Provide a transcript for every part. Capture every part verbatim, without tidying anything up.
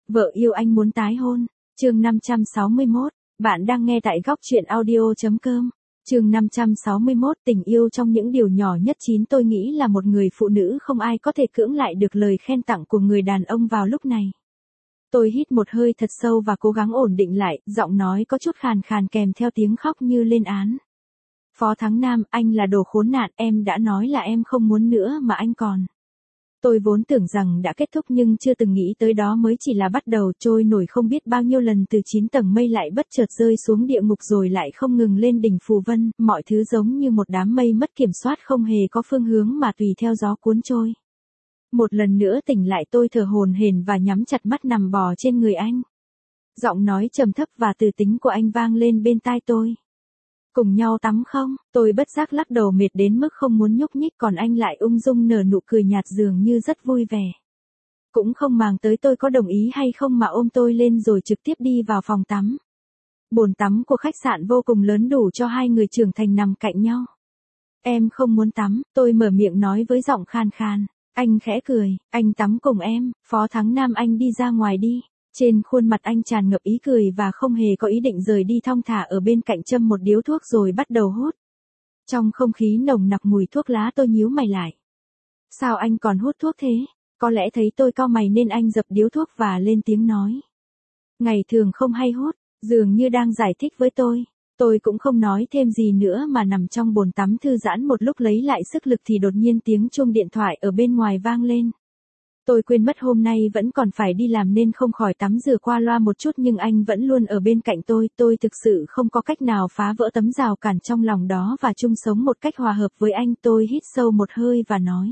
Vợ yêu anh muốn tái hôn. Chương năm trăm sáu mươi mốt. Bạn đang nghe tại góc truyện audio chấm com. Chương năm trăm sáu mươi mốt. Tình yêu trong những điều nhỏ nhất. Chín Tôi nghĩ là một người phụ nữ không ai có thể cưỡng lại được lời khen tặng của người đàn ông vào lúc này. Tôi hít một hơi thật sâu và cố gắng ổn định lại, giọng nói có chút khàn khàn kèm theo tiếng khóc như lên án. Phó Thắng Nam, anh là đồ khốn nạn, em đã nói là em không muốn nữa mà anh còn. Tôi vốn tưởng rằng đã kết thúc nhưng chưa từng nghĩ tới đó mới chỉ là bắt đầu, trôi nổi không biết bao nhiêu lần từ chín tầng mây lại bất chợt rơi xuống địa ngục rồi lại không ngừng lên đỉnh phù vân, mọi thứ giống như một đám mây mất kiểm soát không hề có phương hướng mà tùy theo gió cuốn trôi. Một lần nữa tỉnh lại tôi thở hổn hển và nhắm chặt mắt nằm bò trên người anh. Giọng nói trầm thấp và từ tính của anh vang lên bên tai tôi. Cùng nhau tắm không? Tôi bất giác lắc đầu mệt đến mức không muốn nhúc nhích, còn anh lại ung dung nở nụ cười nhạt dường như rất vui vẻ. Cũng không màng tới tôi có đồng ý hay không mà ôm tôi lên rồi trực tiếp đi vào phòng tắm. Bồn tắm của khách sạn vô cùng lớn đủ cho hai người trưởng thành nằm cạnh nhau. Em không muốn tắm, tôi mở miệng nói với giọng khan khan. Anh khẽ cười, anh tắm cùng em. Phó Thắng Nam, anh đi ra ngoài đi. Trên khuôn mặt anh tràn ngập ý cười và không hề có ý định rời đi, thong thả ở bên cạnh châm một điếu thuốc rồi bắt đầu hút. Trong không khí nồng nặc mùi thuốc lá tôi nhíu mày lại. Sao anh còn hút thuốc thế? Có lẽ thấy tôi cau mày nên anh dập điếu thuốc và lên tiếng nói. Ngày thường không hay hút, dường như đang giải thích với tôi. Tôi cũng không nói thêm gì nữa mà nằm trong bồn tắm thư giãn một lúc lấy lại sức lực thì đột nhiên tiếng chuông điện thoại ở bên ngoài vang lên. Tôi quên mất hôm nay vẫn còn phải đi làm nên không khỏi tắm rửa qua loa một chút, nhưng anh vẫn luôn ở bên cạnh tôi. Tôi thực sự không có cách nào phá vỡ tấm rào cản trong lòng đó và chung sống một cách hòa hợp với anh. Tôi hít sâu một hơi và nói.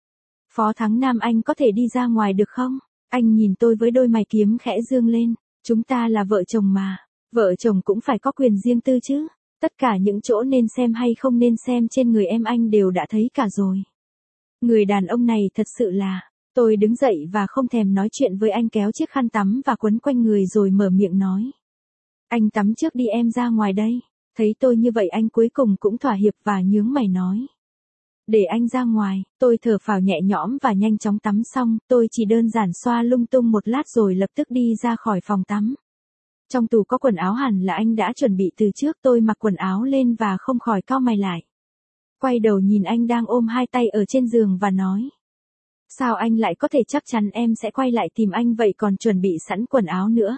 Phó Thắng Nam, anh có thể đi ra ngoài được không? Anh nhìn tôi với đôi mày kiếm khẽ dương lên. Chúng ta là vợ chồng mà. Vợ chồng cũng phải có quyền riêng tư chứ. Tất cả những chỗ nên xem hay không nên xem trên người em anh đều đã thấy cả rồi. Người đàn ông này thật sự là... Tôi đứng dậy và không thèm nói chuyện với anh, kéo chiếc khăn tắm và quấn quanh người rồi mở miệng nói. Anh tắm trước đi, em ra ngoài đây. Thấy tôi như vậy anh cuối cùng cũng thỏa hiệp và nhướng mày nói. Để anh ra ngoài. Tôi thở phào nhẹ nhõm và nhanh chóng tắm xong, tôi chỉ đơn giản xoa lung tung một lát rồi lập tức đi ra khỏi phòng tắm. Trong tủ có quần áo hẳn là anh đã chuẩn bị từ trước, tôi mặc quần áo lên và không khỏi cau mày lại. Quay đầu nhìn anh đang ôm hai tay ở trên giường và nói. Sao anh lại có thể chắc chắn em sẽ quay lại tìm anh vậy, còn chuẩn bị sẵn quần áo nữa?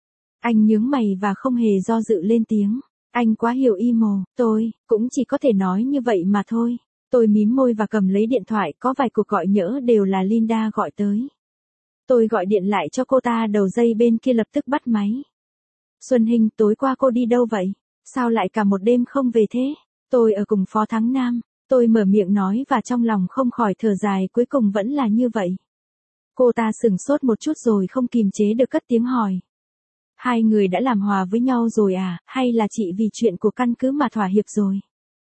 Anh nhướng mày và không hề do dự lên tiếng. Anh quá hiểu y mồ, tôi cũng chỉ có thể nói như vậy mà thôi. Tôi mím môi và cầm lấy điện thoại, có vài cuộc gọi nhỡ đều là Linda gọi tới. Tôi gọi điện lại cho cô ta, đầu dây bên kia lập tức bắt máy. Xuân Hinh, tối qua cô đi đâu vậy? Sao lại cả một đêm không về thế? Tôi ở cùng Phó Thắng Nam. Tôi mở miệng nói và trong lòng không khỏi thở dài, cuối cùng vẫn là như vậy. Cô ta sửng sốt một chút rồi không kìm chế được cất tiếng hỏi. Hai người đã làm hòa với nhau rồi à, hay là chị vì chuyện của căn cứ mà thỏa hiệp rồi?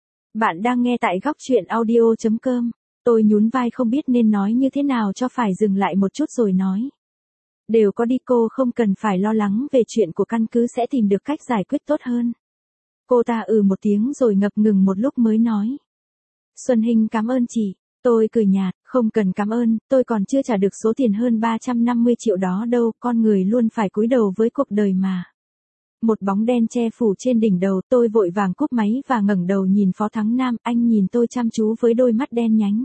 Bạn đang nghe tại góc truyện audio chấm com. Tôi nhún vai không biết nên nói như thế nào cho phải, dừng lại một chút rồi nói. Đều có đi, cô không cần phải lo lắng về chuyện của căn cứ, sẽ tìm được cách giải quyết tốt hơn. Cô ta ừ một tiếng rồi ngập ngừng một lúc mới nói. Xuân Hinh, cảm ơn chị. Tôi cười nhạt, không cần cảm ơn, tôi còn chưa trả được số tiền hơn ba trăm năm mươi triệu đó đâu, con người luôn phải cúi đầu với cuộc đời mà. Một bóng đen che phủ trên đỉnh đầu, tôi vội vàng cúp máy và ngẩng đầu nhìn Phó Thắng Nam, anh nhìn tôi chăm chú với đôi mắt đen nhánh.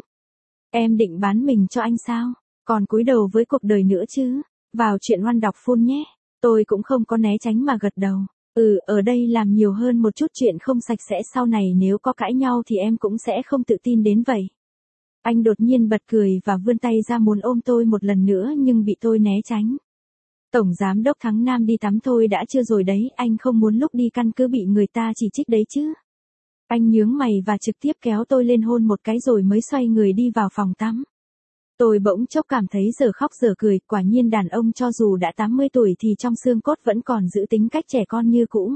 Em định bán mình cho anh sao? Còn cúi đầu với cuộc đời nữa chứ? Vào chuyện One đọc full nhé. Tôi cũng không có né tránh mà gật đầu. Ừ, ở đây làm nhiều hơn một chút chuyện không sạch sẽ, sau này nếu có cãi nhau thì em cũng sẽ không tự tin đến vậy. Anh đột nhiên bật cười và vươn tay ra muốn ôm tôi một lần nữa nhưng bị tôi né tránh. Tổng Giám đốc Thắng Nam, đi tắm thôi đã chưa rồi đấy, anh không muốn lúc đi căn cứ bị người ta chỉ trích đấy chứ. Anh nhướng mày và trực tiếp kéo tôi lên hôn một cái rồi mới xoay người đi vào phòng tắm. Tôi bỗng chốc cảm thấy giờ khóc giờ cười, quả nhiên đàn ông cho dù đã tám mươi tuổi thì trong xương cốt vẫn còn giữ tính cách trẻ con như cũ.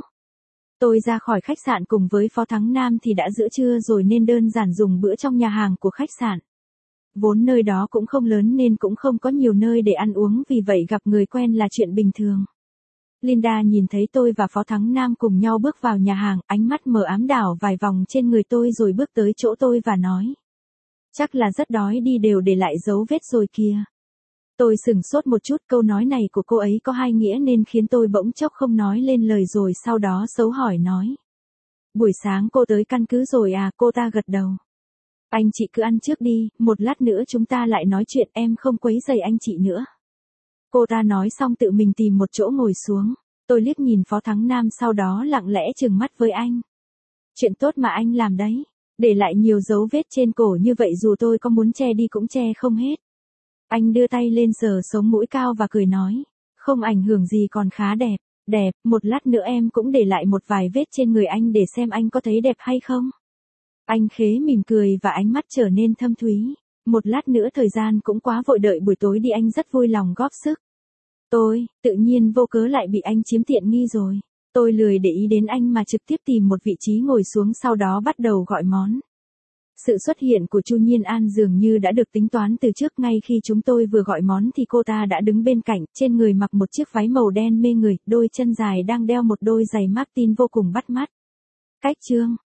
Tôi ra khỏi khách sạn cùng với Phó Thắng Nam thì đã giữa trưa rồi nên đơn giản dùng bữa trong nhà hàng của khách sạn. Vốn nơi đó cũng không lớn nên cũng không có nhiều nơi để ăn uống, vì vậy gặp người quen là chuyện bình thường. Linda nhìn thấy tôi và Phó Thắng Nam cùng nhau bước vào nhà hàng, ánh mắt mờ ám đảo vài vòng trên người tôi rồi bước tới chỗ tôi và nói. Chắc là rất đói đi, đều để lại dấu vết rồi kìa. Tôi sửng sốt một chút, câu nói này của cô ấy có hai nghĩa nên khiến tôi bỗng chốc không nói lên lời, rồi sau đó xấu hỏi nói. Buổi sáng cô tới căn cứ rồi à? Cô ta gật đầu. Anh chị cứ ăn trước đi, một lát nữa chúng ta lại nói chuyện, em không quấy rầy anh chị nữa. Cô ta nói xong tự mình tìm một chỗ ngồi xuống. Tôi liếc nhìn Phó Thắng Nam, sau đó lặng lẽ trừng mắt với anh. Chuyện tốt mà anh làm đấy. Để lại nhiều dấu vết trên cổ như vậy dù tôi có muốn che đi cũng che không hết. Anh đưa tay lên sờ sống mũi cao và cười nói. Không ảnh hưởng gì, còn khá đẹp. Đẹp, một lát nữa em cũng để lại một vài vết trên người anh để xem anh có thấy đẹp hay không. Anh khế mỉm cười và ánh mắt trở nên thâm thúy. Một lát nữa thời gian cũng quá vội, đợi buổi tối đi, anh rất vui lòng góp sức. Tôi, tự nhiên vô cớ lại bị anh chiếm tiện nghi rồi. Tôi lười để ý đến anh mà trực tiếp tìm một vị trí ngồi xuống, sau đó bắt đầu gọi món. Sự xuất hiện của Chu Nhiên An dường như đã được tính toán từ trước, ngay khi chúng tôi vừa gọi món thì cô ta đã đứng bên cạnh, trên người mặc một chiếc váy màu đen mê người, đôi chân dài đang đeo một đôi giày Martin vô cùng bắt mắt. Cách chương